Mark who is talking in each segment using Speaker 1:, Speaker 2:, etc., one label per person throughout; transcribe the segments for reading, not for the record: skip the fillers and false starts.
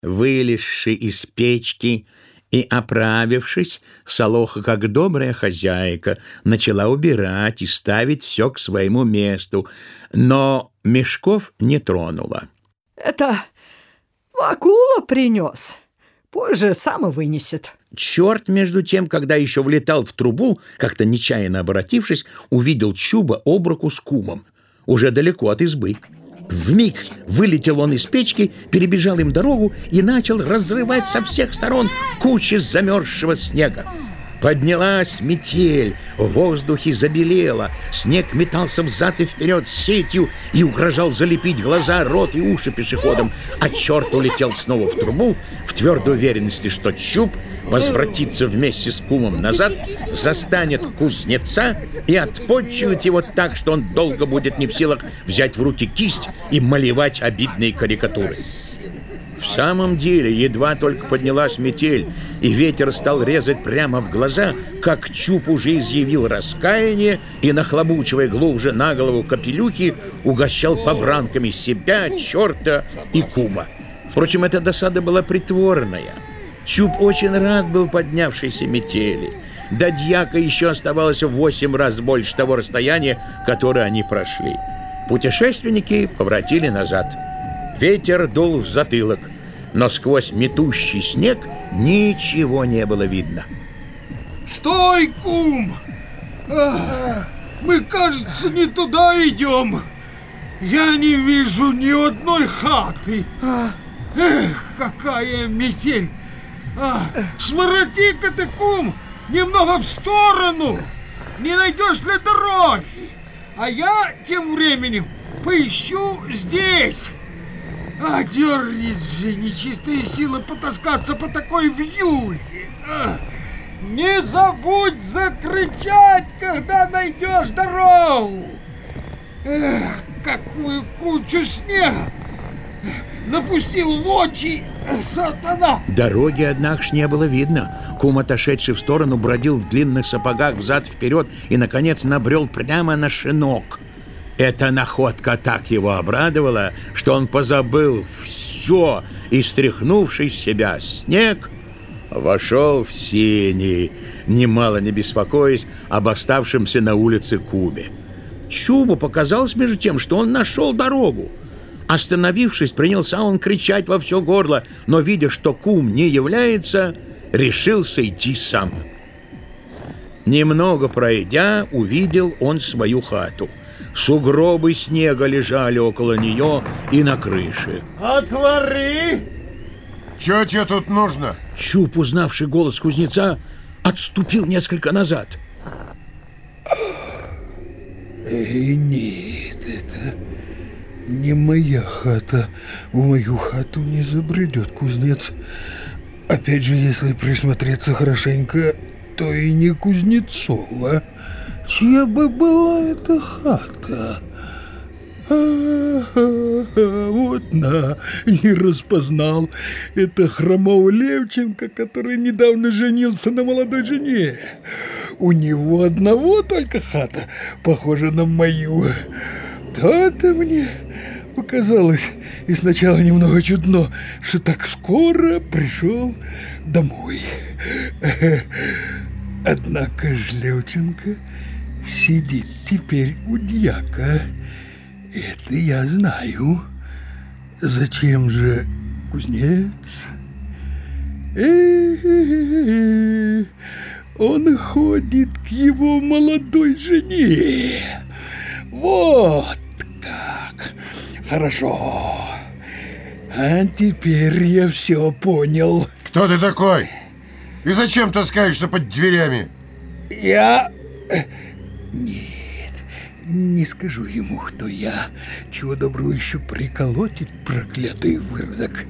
Speaker 1: Вылезши из печки и оправившись, Солоха, как добрая хозяйка, начала убирать и ставить все к своему месту, но мешков не тронула.
Speaker 2: Это Вакула принес. Позже сам и вынесет.
Speaker 1: Черт, между тем, когда еще влетал в трубу, как-то нечаянно обратившись, увидел Чуба об руку с кумом, уже далеко от избы. Вмиг вылетел он из печки, перебежал им дорогу и начал разрывать со всех сторон кучи замерзшего снега. Поднялась метель, в воздухе забелело, снег метался взад и вперед сетью и угрожал залепить глаза, рот и уши пешеходам, а черт улетел снова в трубу в твердой уверенности, что Чуб возвратится вместе с кумом назад, застанет кузнеца и отпотчует его так, что он долго будет не в силах взять в руки кисть и малевать обидные карикатуры. В самом деле, едва только поднялась метель, и ветер стал резать прямо в глаза, как Чуб уже изъявил раскаяние и, нахлобучивая глубже на голову капелюхи, угощал побранками себя, черта и кума. Впрочем, эта досада была притворная. Чуб очень рад был поднявшейся метели. До дьяка еще оставалось в 8 раз больше того расстояния, которое они прошли. Путешественники поворотили назад. Ветер дул в затылок, но сквозь метущий снег ничего не было видно.
Speaker 3: Стой, кум! Мы, кажется, не туда идем. Я не вижу ни одной хаты. Эх, какая метель! Свороти-ка ты, кум, немного в сторону. Не найдешь ли дороги? А я тем временем поищу здесь. Дернет же нечистая сила потаскаться по такой вьюге. Не забудь закричать, когда найдешь дорогу. Эх, какую кучу снега напустил в очи сатана.
Speaker 1: Дороги, однако ж, не было видно. Кум, отошедший в сторону, бродил в длинных сапогах взад-вперед и, наконец, набрел прямо на шинок. Эта находка так его обрадовала, что он позабыл все и, стряхнувший с себя снег, вошел в сени, немало не беспокоясь об оставшемся на улице куме. Чубу показалось, между тем, что он нашел дорогу. Остановившись, принялся он кричать во все горло, но, видя, что кум не является, решился идти сам. Немного пройдя, увидел он свою хату. Сугробы снега лежали около нее и на крыше.
Speaker 3: Отвори!
Speaker 4: Чё тебе тут нужно?
Speaker 1: Чуб, узнавший голос кузнеца, отступил несколько назад.
Speaker 5: Нет, это не моя хата. В мою хату не забредет кузнец. Опять же, если присмотреться хорошенько, то и не Кузнецова. Чья бы была эта хата? Вот не распознал. Это хромого Левченко, который недавно женился на молодой жене. У него одного только хата, похожа на мою. То-то мне показалось и сначала немного чудно, что так скоро пришел домой. Однако ж Левченко сидит теперь у дьяка. Это я знаю. Зачем же кузнец? Он ходит к его молодой жене. Вот как. Хорошо. А теперь я все понял.
Speaker 4: Кто ты такой? И зачем таскаешься под дверями?
Speaker 5: Я... Нет, не скажу ему, кто я. Чего доброго еще приколотит проклятый выродок.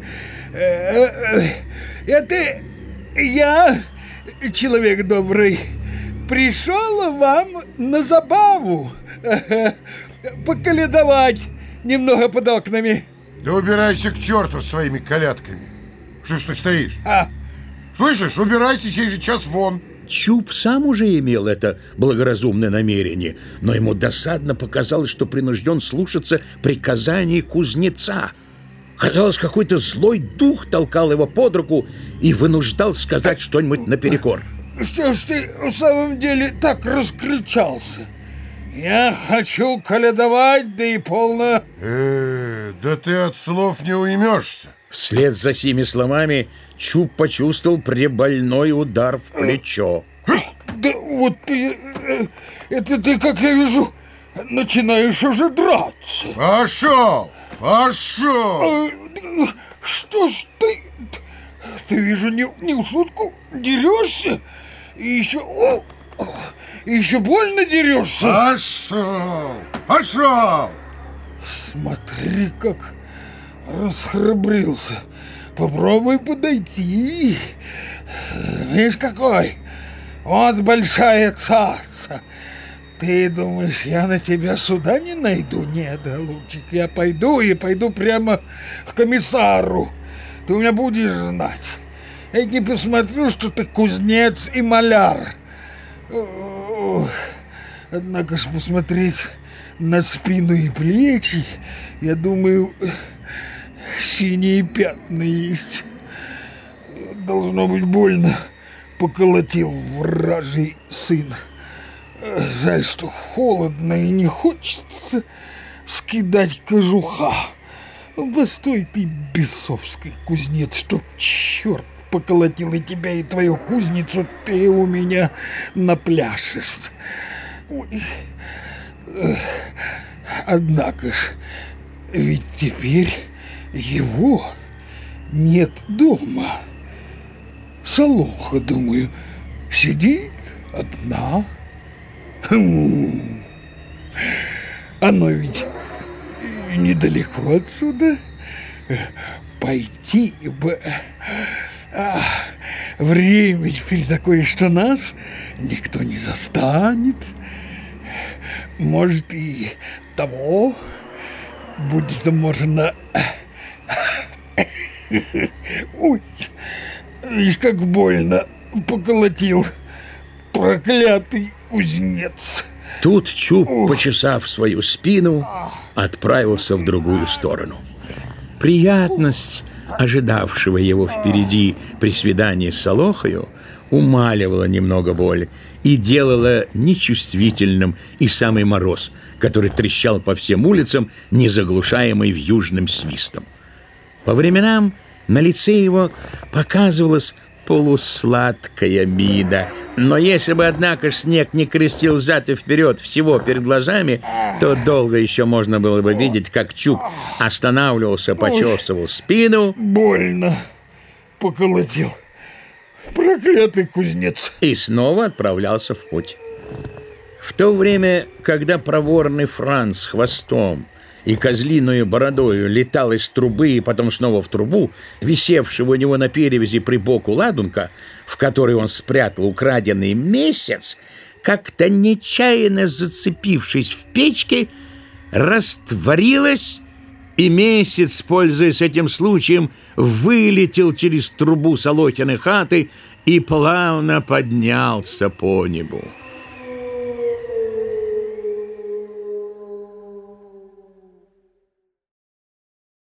Speaker 5: Это я, человек добрый, пришел вам на забаву поколядовать немного под окнами.
Speaker 4: Да убирайся к черту своими колядками. Что ж ты стоишь? Слышишь, убирайся сей же час вон.
Speaker 1: Чуб сам уже имел это благоразумное намерение, но ему досадно показалось, что принужден слушаться приказаний кузнеца. Казалось, какой-то злой дух толкал его под руку и вынуждал сказать что-нибудь наперекор.
Speaker 5: Что ж ты в самом деле так раскричался? Я хочу колядовать, да и полно...
Speaker 4: Да ты от слов не уймешься.
Speaker 1: Вслед за сими словами Чуб почувствовал прибольной удар в плечо.
Speaker 5: Да вот ты... Это ты, как я вижу, начинаешь уже драться.
Speaker 4: Пошел! Пошел!
Speaker 5: Что ж ты... Ты, вижу, не в шутку дерешься? И еще больно дерешься?
Speaker 4: Пошел! Пошел!
Speaker 5: Смотри, как расхрабрился. Попробуй подойти. Видишь, какой? Вот большая цаца. Ты думаешь, я на тебя суда не найду? Нет, голубчик, я пойду прямо к комиссару. Ты у меня будешь знать. Я не посмотрю, что ты кузнец и маляр. Однако ж посмотреть на спину и плечи, я думаю, синие пятна есть. Должно быть больно, поколотил вражий сын. Жаль, что холодно и не хочется скидать кожуха. Постой ты, бесовский кузнец, чтоб черт поколотил и тебя, и твою кузницу, ты у меня напляшешь. Ой. Однако ж, ведь теперь его нет дома. Солоха, думаю, сидит одна. Оно ведь недалеко отсюда. Пойти бы. Время теперь такое, что нас никто не застанет. Может, и того будет можно... Ой, видишь, как больно поколотил проклятый кузнец.
Speaker 1: Тут Чуб, почесав свою спину, отправился в другую сторону. Приятность, ожидавшего его впереди при свидании с Солохою, умаливала немного боль и делала нечувствительным и самый мороз, который трещал по всем улицам, не заглушаемый вьюжным свистом. По временам на лице его показывалась полусладкая мина, но если бы, однако, снег не крестил взад и вперед всего перед глазами, то долго еще можно было бы видеть, как Чуб останавливался, почесывал спину.
Speaker 5: Больно поколотил проклятый кузнец.
Speaker 1: И снова отправлялся в путь. В то время, когда проворный Франц с хвостом и козлиную бородою летал из трубы и потом снова в трубу, висевшего у него на перевязи при боку ладунка, в которой он спрятал украденный месяц, как-то нечаянно зацепившись в печке, растворилась, и месяц, пользуясь этим случаем, вылетел через трубу Солохиной хаты и плавно поднялся по небу.